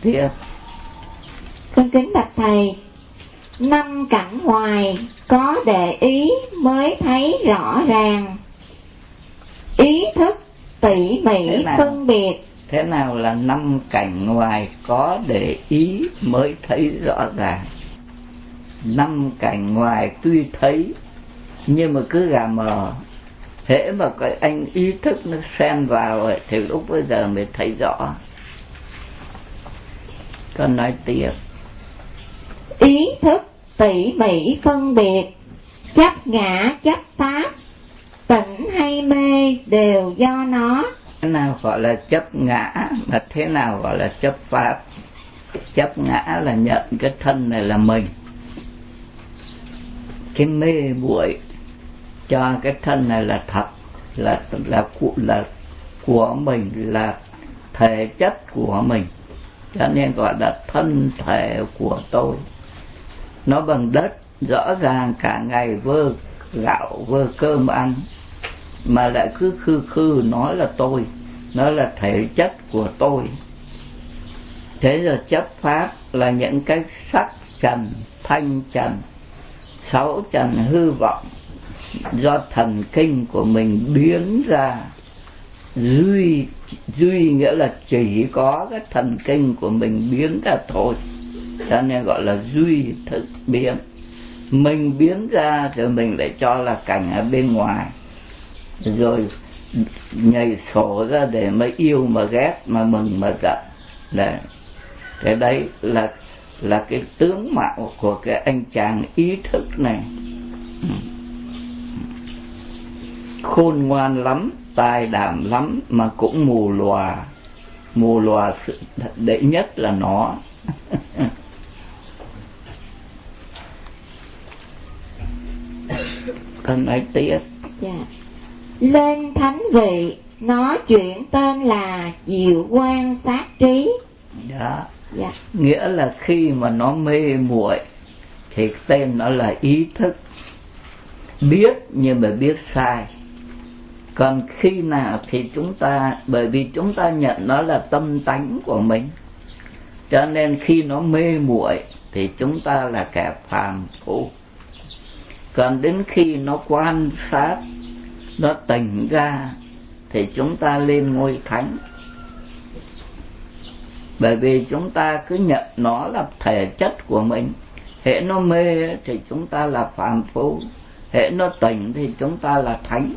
tiếp. Con kính bạch thầy, 5 cảnh ngoài có để ý mới thấy rõ ràng, ý thức tỉ mỉ phân biệt. Thế nào là 5 cảnh ngoài có để ý mới thấy rõ ràng? 5 cảnh ngoài tuy thấy nhưng mà cứ gà mờ. Hễ mà cái anh ý thức nó xen vào ấy, thì lúc bây giờ mới thấy rõ. Con nói tiếp. Ý thức tỉ mỉ phân biệt, chấp ngã chấp pháp, tỉnh hay mê đều do nó. Thế nào gọi là chấp ngã, mà thế nào gọi là chấp pháp? Chấp ngã là nhận cái thân này là mình, cái mê muội cho cái thân này là thật, là của mình, là thể chất của mình, cho nên gọi là thân thể của tôi. Nó bằng đất, rõ ràng cả ngày vơ gạo vơ cơm ăn mà lại cứ khư nói là tôi, nó là thể chất của tôi. Thế giờ chấp pháp là những cái sắc trần, thanh trần, 6 trần hư vọng do thần kinh của mình biến ra. Duy nghĩa là chỉ có cái thần kinh của mình biến ra thôi, cho nên gọi là duy thức biến. Mình biến ra rồi mình lại cho là cảnh ở bên ngoài, rồi nhảy sổ ra để mà yêu mà ghét, mà mừng mà giận. Cái đấy là cái tướng mạo của cái anh chàng ý thức này. Khôn ngoan lắm, tài đảm lắm mà cũng mù lòa đệ nhất là nó. Con nói tiếp. Dạ. Lên thánh vị nó chuyển tên là diệu quan sát trí. Đó. Dạ. Nghĩa là khi mà nó mê muội thì tên nó là ý thức, biết nhưng mà biết sai. Còn khi nào thì chúng ta, bởi vì chúng ta nhận nó là tâm tánh của mình, cho nên khi nó mê muội thì chúng ta là kẻ phàm phu. Còn đến khi nó quan sát, nó tỉnh ra thì chúng ta lên ngôi thánh. Bởi vì chúng ta cứ nhận nó là thể chất của mình. Hễ nó mê thì chúng ta là phàm phu, hễ nó tỉnh thì chúng ta là thánh.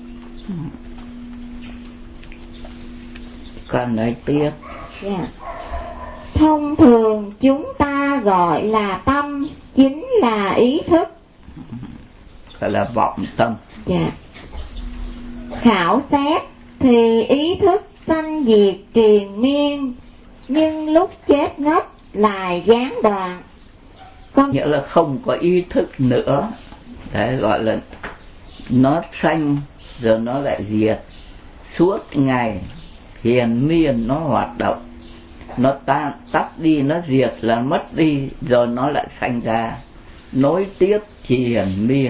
Còn nói tiếp. Yeah. Thông thường chúng ta gọi là tâm, chính là ý thức, gọi là vọng tâm. Yeah. Khảo xét thì ý thức sanh diệt triền miên, nhưng lúc chết ngất là gián đoạn. Nghĩa là không có ý thức nữa. Đấy, gọi là nó sanh rồi nó lại diệt. Suốt ngày triền miên nó hoạt động, nó tắt đi, nó diệt là mất đi, rồi nó lại sanh ra, nối tiếp triền miên.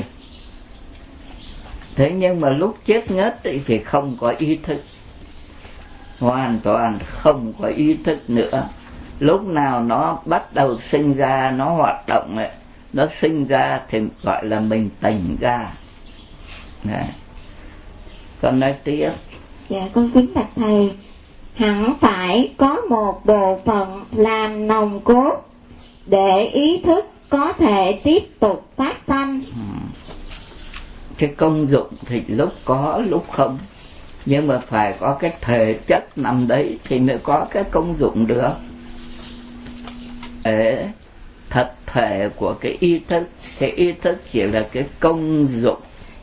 Thế nhưng mà lúc chết ngất thì không có ý thức, hoàn toàn không có ý thức nữa. Lúc nào nó bắt đầu sinh ra, nó hoạt động ấy, nó sinh ra thì gọi là mình tỉnh ra. Đấy. Con nói tiếp. Dạ, con kính bạch thầy, hẳn phải có một bộ phận làm nòng cốt để ý thức có thể tiếp tục phát sanh. Cái công dụng thì lúc có lúc không, nhưng mà phải có cái thể chất nằm đấy thì mới có cái công dụng được. Để thật thể của cái ý thức chỉ là cái công dụng,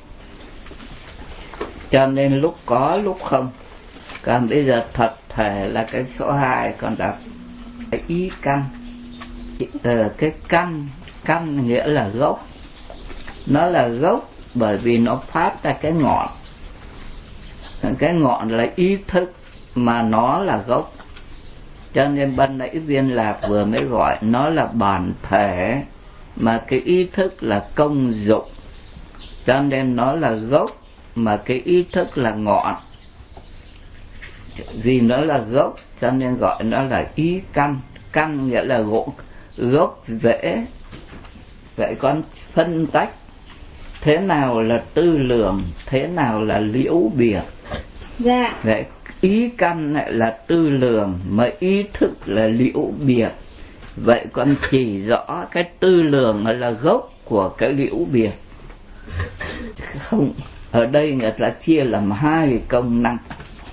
cho nên lúc có lúc không. Còn bây giờ thật thể là cái số 2, còn là cái ý căn. Cái căn nghĩa là gốc. Nó là gốc bởi vì nó phát ra cái ngọn. Cái ngọn là ý thức mà nó là gốc. Cho nên ban nãy Viên Lạc vừa mới gọi nó là bản thể, mà cái ý thức là công dụng. Cho nên nó là gốc mà cái ý thức là ngọn. Vì nó là gốc cho nên gọi nó là ý căn. căn nghĩa là gốc rễ. Vậy con phân tách thế nào là tư lường, thế nào là liễu biệt. Dạ. Vậy ý căn lại là tư lường, mà ý thức là liễu biệt. Vậy con chỉ rõ cái tư lường là gốc của cái liễu biệt. Không, ở đây người ta chia làm hai công năng.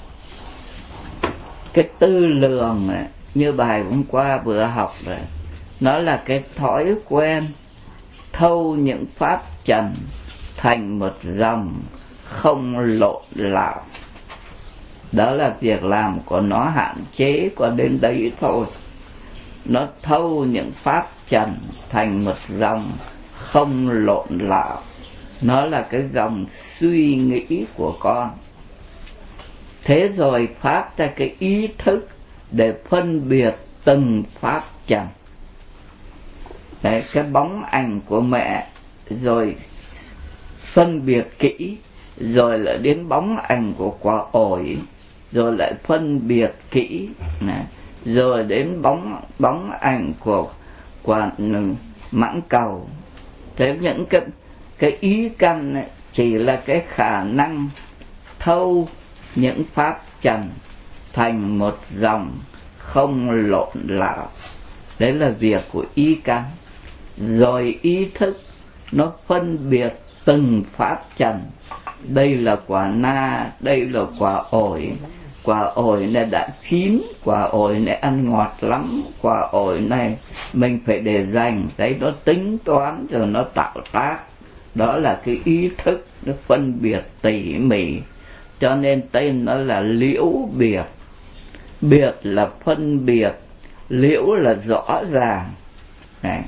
Cái tư lường này, như bài hôm qua vừa học rồi, nó là cái thói quen thâu những pháp trần thành một dòng không lộn lạo. Đó là việc làm của nó hạn chế qua đến đấy thôi. Nó thâu những pháp trần thành một dòng không lộn lạo. Nó là cái dòng suy nghĩ của con. Thế rồi phát ra cái ý thức để phân biệt từng pháp trần. Đấy, cái bóng ảnh của mẹ, rồi phân biệt kỹ, rồi lại đến bóng ảnh của quả ổi, rồi lại phân biệt kỹ, này, rồi đến bóng ảnh của quả mãng cầu. Thế những cái ý căn này chỉ là cái khả năng thâu những pháp trần thành một dòng không lộn lạo. Đấy là việc của ý căn. Rồi ý thức nó phân biệt từng pháp trần. Đây là quả na, đây là quả ổi. Quả ổi này đã chín, quả ổi này ăn ngọt lắm, quả ổi này mình phải để dành. Đấy, nó tính toán rồi nó tạo tác. Đó là cái ý thức nó phân biệt tỉ mỉ. Cho nên tên nó là liễu biệt. Biệt là phân biệt, liễu là rõ ràng. Này.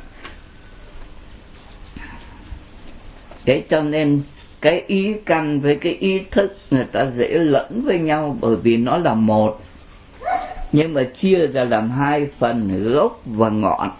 Thế cho nên cái ý căn với cái ý thức người ta dễ lẫn với nhau, bởi vì nó là một, nhưng mà chia ra làm hai phần, gốc và ngọn.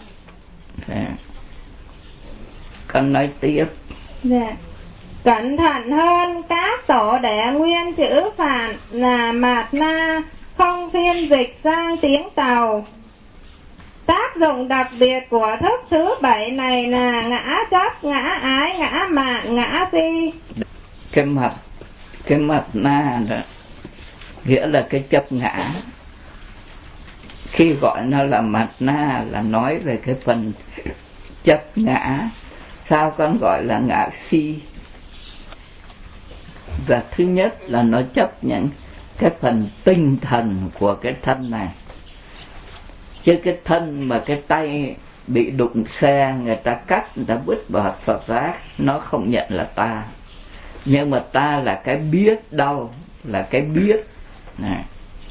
Con nói tiếp. Dạ. Cẩn thận hơn, các tổ đệ nguyên chữ Phạn là mạt na, không phiên dịch sang tiếng Tàu. Tác dụng đặc biệt của thức thứ 7 này là ngã chấp, ngã ái, ngã mạn, ngã si. Cái mặt na đó nghĩa là cái chấp ngã. Khi gọi nó là mặt na là nói về cái phần chấp ngã. Sao con gọi là ngã si? Và thứ nhất là nó chấp nhận cái phần tinh thần của cái thân này. Chứ cái thân mà cái tay bị đụng xe, người ta cắt, người ta vứt vào sọt rác, nó không nhận là ta. Nhưng mà ta là cái biết đau, là cái biết này.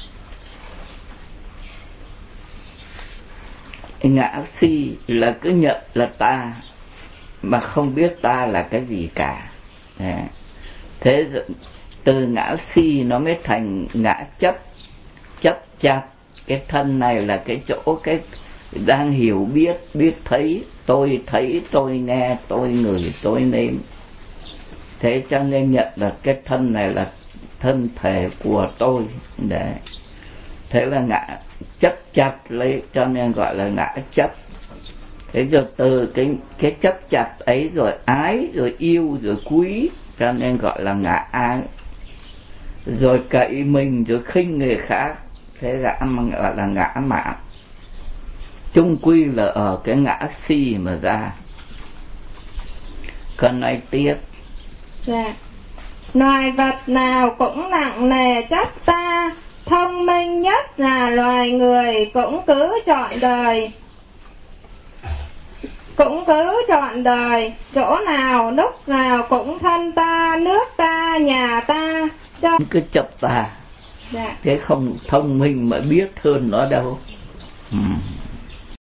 Ngã si là cứ nhận là ta mà không biết ta là cái gì cả. Thế từ ngã si nó mới thành ngã chấp. Chấp chặt cái thân này là cái chỗ cái đang hiểu biết thấy, tôi nghe, tôi ngửi, tôi nếm. Thế cho nên nhận là cái thân này là thân thể của tôi. Đấy. Thế là ngã chấp chặt lấy, cho nên gọi là ngã chấp. Thế rồi từ cái chấp chặt ấy rồi ái, rồi yêu, rồi quý, cho nên gọi là ngã ái. Rồi cậy mình, rồi khinh người khác, thế gọi là ngã mạn. Chung quy là ở cái ngã si mà ra. Còn nói tiếp. Dạ. Loài vật nào cũng nặng nề chấp ta, thông minh nhất là loài người cũng cứ chọn đời, chỗ nào lúc nào cũng thân ta, nước ta, nhà ta. Cứ chấp ta. Dạ. Thế không thông minh mà biết hơn nó đâu.